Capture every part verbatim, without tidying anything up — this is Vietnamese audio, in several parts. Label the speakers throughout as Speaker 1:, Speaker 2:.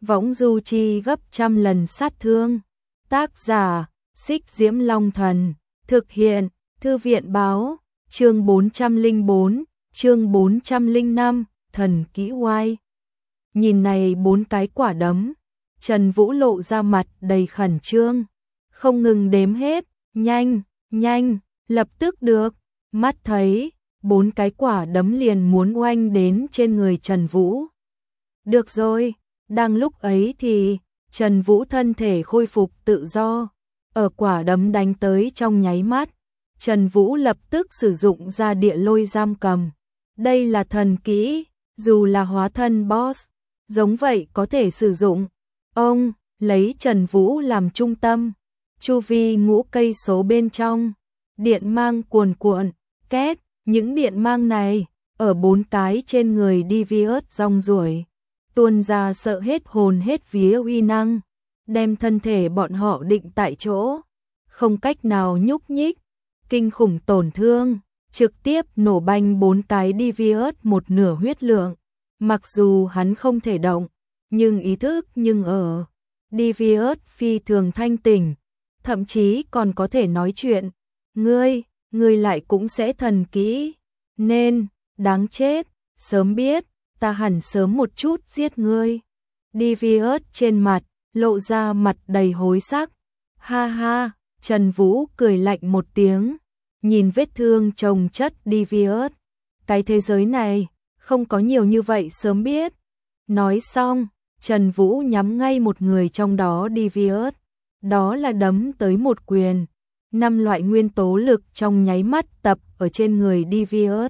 Speaker 1: võng du chi gấp trăm lần sát thương. Tác giả, Xích Diễm Long Thần, thực hiện, Thư viện báo, chương bốn trăm lẻ bốn, chương bốn trăm lẻ năm, thần kỹ oai. Nhìn này bốn cái quả đấm, Trần Vũ lộ ra mặt đầy khẩn trương, không ngừng đếm hết, nhanh, nhanh, lập tức được, mắt thấy, bốn cái quả đấm liền muốn oanh đến trên người Trần Vũ. Được rồi, đang lúc ấy thì, Trần Vũ thân thể khôi phục tự do, ở quả đấm đánh tới trong nháy mắt, Trần Vũ lập tức sử dụng ra địa lôi giam cầm. Đây là thần kỹ, dù là hóa thân boss, giống vậy có thể sử dụng. Ông, lấy Trần Vũ làm trung tâm, chu vi ngũ cây số bên trong, điện mang cuồn cuộn, két, những điện mang này, ở bốn cái trên người Devious rong ruổi, tuôn ra sợ hết hồn hết vía uy năng, đem thân thể bọn họ định tại chỗ, không cách nào nhúc nhích, kinh khủng tổn thương, trực tiếp nổ banh bốn cái Devious một nửa huyết lượng, mặc dù hắn không thể động, nhưng ý thức nhưng ở. Devious phi thường thanh tỉnh, thậm chí còn có thể nói chuyện, ngươi, ngươi lại cũng sẽ thần kỹ, nên, đáng chết, sớm biết, ta hẳn sớm một chút giết ngươi. Devious trên mặt, lộ ra mặt đầy hối sắc, ha ha, Trần Vũ cười lạnh một tiếng, nhìn vết thương chồng chất Devious, cái thế giới này, không có nhiều như vậy sớm biết. Nói xong, Trần Vũ nhắm ngay một người trong đó Devious, đó là đấm tới một quyền, năm loại nguyên tố lực trong nháy mắt tập ở trên người Devious.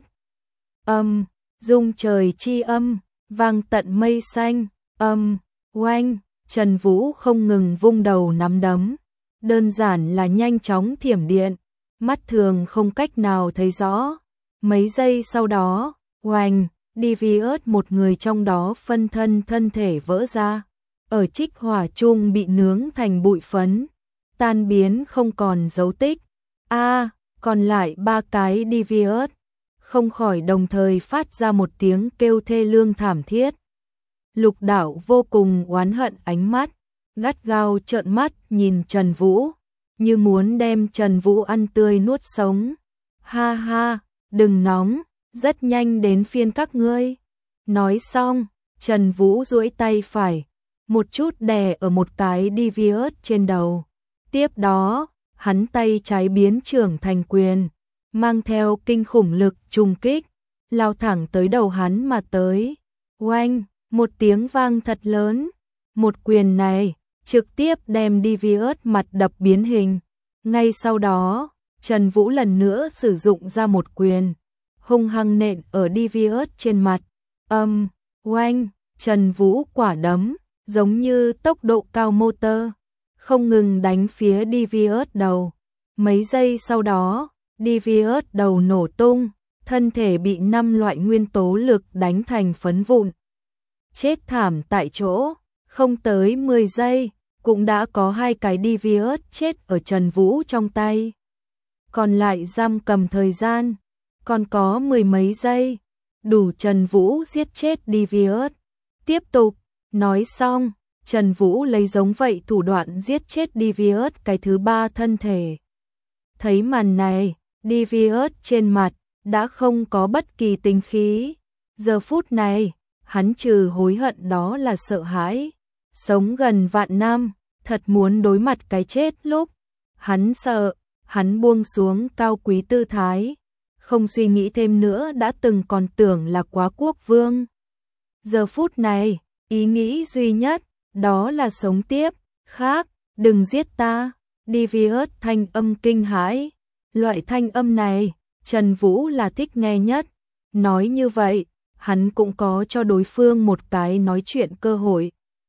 Speaker 1: Âm, rung trời chi âm, vang tận mây xanh, âm, oanh, Trần Vũ không ngừng vung đầu nắm đấm, đơn giản là nhanh chóng thiểm điện, mắt thường không cách nào thấy rõ. Mấy giây sau đó, oanh, Devious một người trong đó phân thân thân thể vỡ ra, ở trích hỏa chung bị nướng thành bụi phấn, tan biến không còn dấu tích. A, à, còn lại ba cái Devious, không khỏi đồng thời phát ra một tiếng kêu thê lương thảm thiết. Lục Đạo vô cùng oán hận ánh mắt, gắt gao trợn mắt nhìn Trần Vũ, như muốn đem Trần Vũ ăn tươi nuốt sống. Ha ha, đừng nóng, rất nhanh đến phiên các ngươi. Nói xong, Trần Vũ duỗi tay phải, một chút đè ở một cái Devious trên đầu. Tiếp đó, hắn tay trái biến trưởng thành quyền, mang theo kinh khủng lực trùng kích, lao thẳng tới đầu hắn mà tới. Oanh, một tiếng vang thật lớn, một quyền này trực tiếp đem Devious mặt đập biến hình. Ngay sau đó, Trần Vũ lần nữa sử dụng ra một quyền, hung hăng nện ở Devious trên mặt. Âm, oanh, Trần Vũ quả đấm, giống như tốc độ cao motor, không ngừng đánh phía Devious đầu. Mấy giây sau đó, Devious đầu nổ tung, thân thể bị năm loại nguyên tố lực đánh thành phấn vụn. Chết thảm tại chỗ, không tới mười giây, cũng đã có hai cái Devious chết ở Trần Vũ trong tay. Còn lại giam cầm thời gian, còn có mười mấy giây, đủ Trần Vũ giết chết Devious. Tiếp tục, nói xong, Trần Vũ lấy giống vậy thủ đoạn giết chết Devious cái thứ ba thân thể. Thấy màn này, Devious trên mặt đã không có bất kỳ tính khí. Giờ phút này, hắn trừ hối hận đó là sợ hãi. Sống gần vạn năm, thật muốn đối mặt cái chết lúc. Hắn sợ, hắn buông xuống cao quý tư thái, không suy nghĩ thêm nữa đã từng còn tưởng là quá quốc vương. Giờ phút này, ý nghĩ duy nhất, đó là sống tiếp, khác, đừng giết ta. Devious thanh âm kinh hãi, loại thanh âm này, Trần Vũ là thích nghe nhất. Nói như vậy, hắn cũng có cho đối phương một cái nói chuyện cơ hội.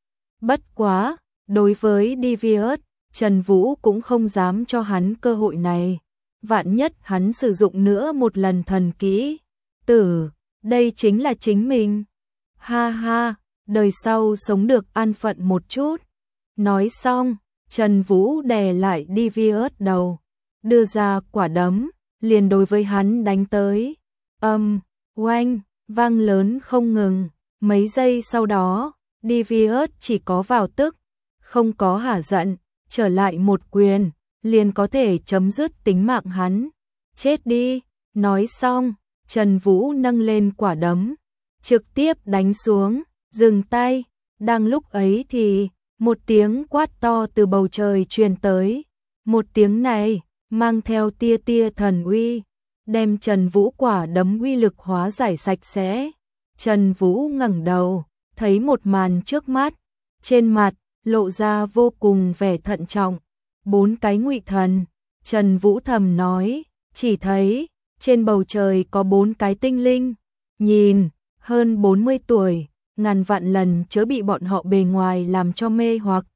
Speaker 1: Bất quá, đối với Devious, Trần Vũ cũng không dám cho hắn cơ hội này. Vạn nhất hắn sử dụng nữa một lần thần kỹ tử, đây chính là chính mình. Ha ha, đời sau sống được an phận một chút. Nói xong, Trần Vũ đè lại Devious đầu, đưa ra quả đấm, liền đối với hắn đánh tới. Âm, oanh, vang lớn không ngừng. Mấy giây sau đó, Devious chỉ có vào tức, không có hả giận, trở lại một quyền, liền có thể chấm dứt tính mạng hắn. Chết đi, nói xong, Trần Vũ nâng lên quả đấm, trực tiếp đánh xuống, dừng tay. Đang lúc ấy thì, một tiếng quát to từ bầu trời truyền tới. Một tiếng này, mang theo tia tia thần uy, đem Trần Vũ quả đấm uy lực hóa giải sạch sẽ. Trần Vũ ngẩng đầu, thấy một màn trước mắt, trên mặt lộ ra vô cùng vẻ thận trọng. Bốn cái ngụy thần, Trần Vũ thầm nói, chỉ thấy trên bầu trời có bốn cái tinh linh, nhìn hơn bốn mươi tuổi, ngàn vạn lần chớ bị bọn họ bề ngoài làm cho mê hoặc.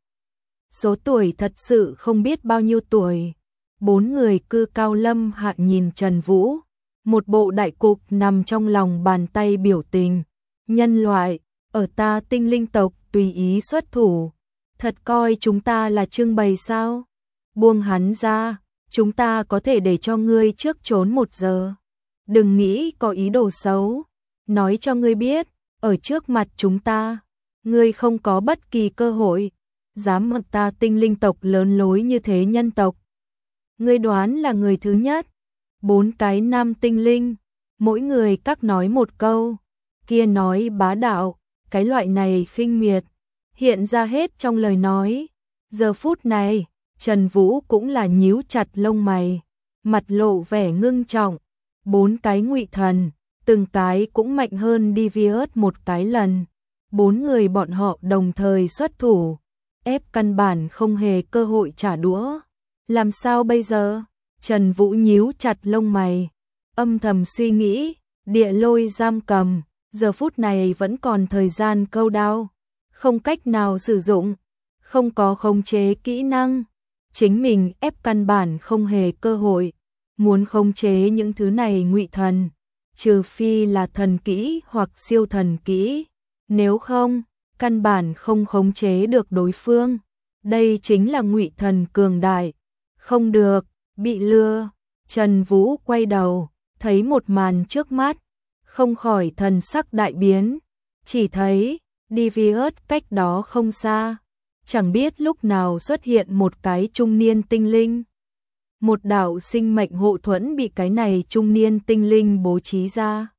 Speaker 1: Số tuổi thật sự không biết bao nhiêu tuổi. Bốn người cư cao lâm hạ nhìn Trần Vũ, một bộ đại cục nằm trong lòng bàn tay biểu tình. Nhân loại, ở ta tinh linh tộc tùy ý xuất thủ, thật coi chúng ta là trưng bày sao? Buông hắn ra, chúng ta có thể để cho ngươi trước trốn một giờ. Đừng nghĩ có ý đồ xấu, nói cho ngươi biết, ở trước mặt chúng ta, ngươi không có bất kỳ cơ hội. Dám mặc ta tinh linh tộc lớn lối như thế nhân tộc. Ngươi đoán là người thứ nhất. Bốn cái nam tinh linh, mỗi người các nói một câu, kia nói bá đạo, cái loại này khinh miệt, hiện ra hết trong lời nói. Giờ phút này, Trần Vũ cũng là nhíu chặt lông mày, mặt lộ vẻ ngưng trọng. Bốn cái ngụy thần, từng cái cũng mạnh hơn Devious một cái lần. Bốn người bọn họ đồng thời xuất thủ, ép căn bản không hề cơ hội trả đũa. Làm sao bây giờ? Trần Vũ nhíu chặt lông mày, âm thầm suy nghĩ, địa lôi giam cầm, giờ phút này vẫn còn thời gian câu đao, không cách nào sử dụng, không có khống chế kỹ năng, chính mình ép căn bản không hề cơ hội. Muốn khống chế những thứ này ngụy thần, trừ phi là thần kỹ hoặc siêu thần kỹ, nếu không, căn bản không khống chế được đối phương. Đây chính là ngụy thần cường đại. Không được, bị lừa. Trần Vũ quay đầu, thấy một màn trước mắt, không khỏi thần sắc đại biến, chỉ thấy Devious cách đó không xa, chẳng biết lúc nào xuất hiện một cái trung niên tinh linh. Một đạo sinh mệnh hộ thuẫn bị cái này trung niên tinh linh bố trí ra,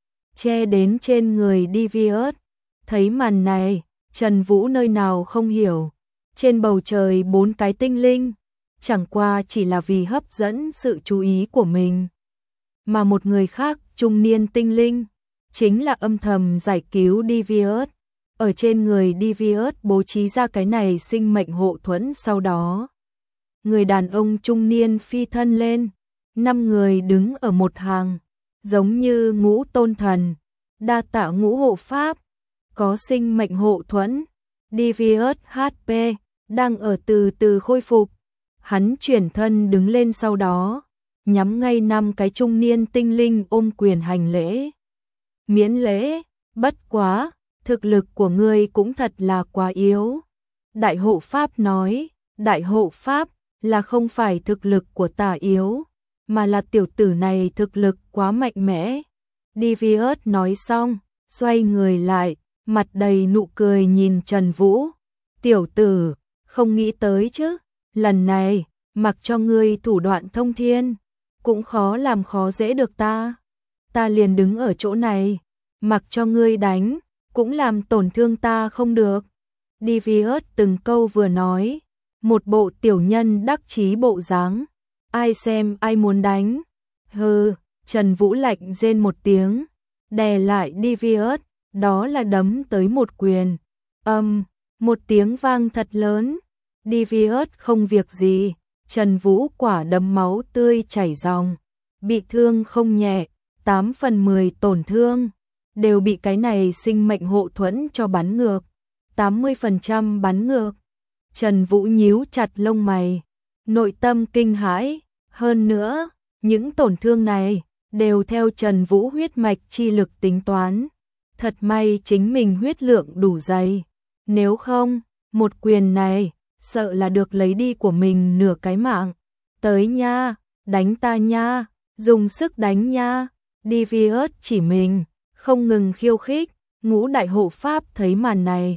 Speaker 1: che đến trên người Devious. Thấy màn này, Trần Vũ nơi nào không hiểu, trên bầu trời bốn cái tinh linh, chẳng qua chỉ là vì hấp dẫn sự chú ý của mình. Mà một người khác, trung niên tinh linh, chính là âm thầm giải cứu Devious. Ở trên người Devious bố trí ra cái này sinh mệnh hộ thuẫn sau đó. Người đàn ông trung niên phi thân lên, năm người đứng ở một hàng, giống như ngũ tôn thần, đa tạ ngũ hộ pháp, có sinh mệnh hộ thuẫn. Devious hát pê đang ở từ từ khôi phục, hắn chuyển thân đứng lên sau đó, nhắm ngay năm cái trung niên tinh linh ôm quyền hành lễ. Miễn lễ, bất quá, thực lực của ngươi cũng thật là quá yếu. Đại hộ pháp nói, đại hộ pháp là không phải thực lực của ta yếu, mà là tiểu tử này thực lực quá mạnh mẽ. Devious nói xong, xoay người lại, mặt đầy nụ cười nhìn Trần Vũ. Tiểu tử, không nghĩ tới chứ, lần này, mặc cho ngươi thủ đoạn thông thiên, cũng khó làm khó dễ được ta. Ta liền đứng ở chỗ này, mặc cho ngươi đánh, cũng làm tổn thương ta không được. Devious từng câu vừa nói, một bộ tiểu nhân đắc chí bộ dáng. Ai xem ai muốn đánh. Hừ, Trần Vũ lạnh rên một tiếng, đè lại Devious, đó là đấm tới một quyền. Âm, um, một tiếng vang thật lớn. Devious không việc gì, Trần Vũ quả đấm máu tươi chảy ròng, bị thương không nhẹ, tám phần mười tổn thương, đều bị cái này sinh mệnh hộ thuẫn cho bắn ngược, tám mươi phần trăm bắn ngược. Trần Vũ nhíu chặt lông mày, nội tâm kinh hãi, hơn nữa, những tổn thương này đều theo Trần Vũ huyết mạch chi lực tính toán. Thật may chính mình huyết lượng đủ dày, nếu không, một quyền này, sợ là được lấy đi của mình nửa cái mạng. Tới nha, đánh ta nha, dùng sức đánh nha. Devious chỉ mình, không ngừng khiêu khích. Ngũ đại hộ pháp thấy màn này,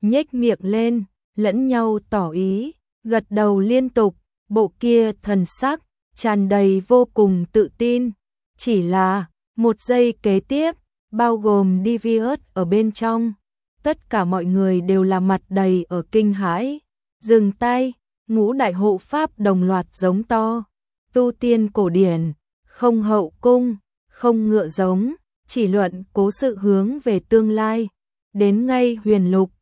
Speaker 1: nhếch miệng lên, lẫn nhau tỏ ý, gật đầu liên tục, bộ kia thần sắc tràn đầy vô cùng tự tin. Chỉ là một giây kế tiếp, bao gồm Devious ở bên trong, tất cả mọi người đều là mặt đầy ở kinh hãi. Dừng tay, ngũ đại hộ pháp đồng loạt giống to. Tu tiên cổ điển, không hậu cung, không ngựa giống, chỉ luận cố sự hướng về tương lai. Đến ngay huyền lục,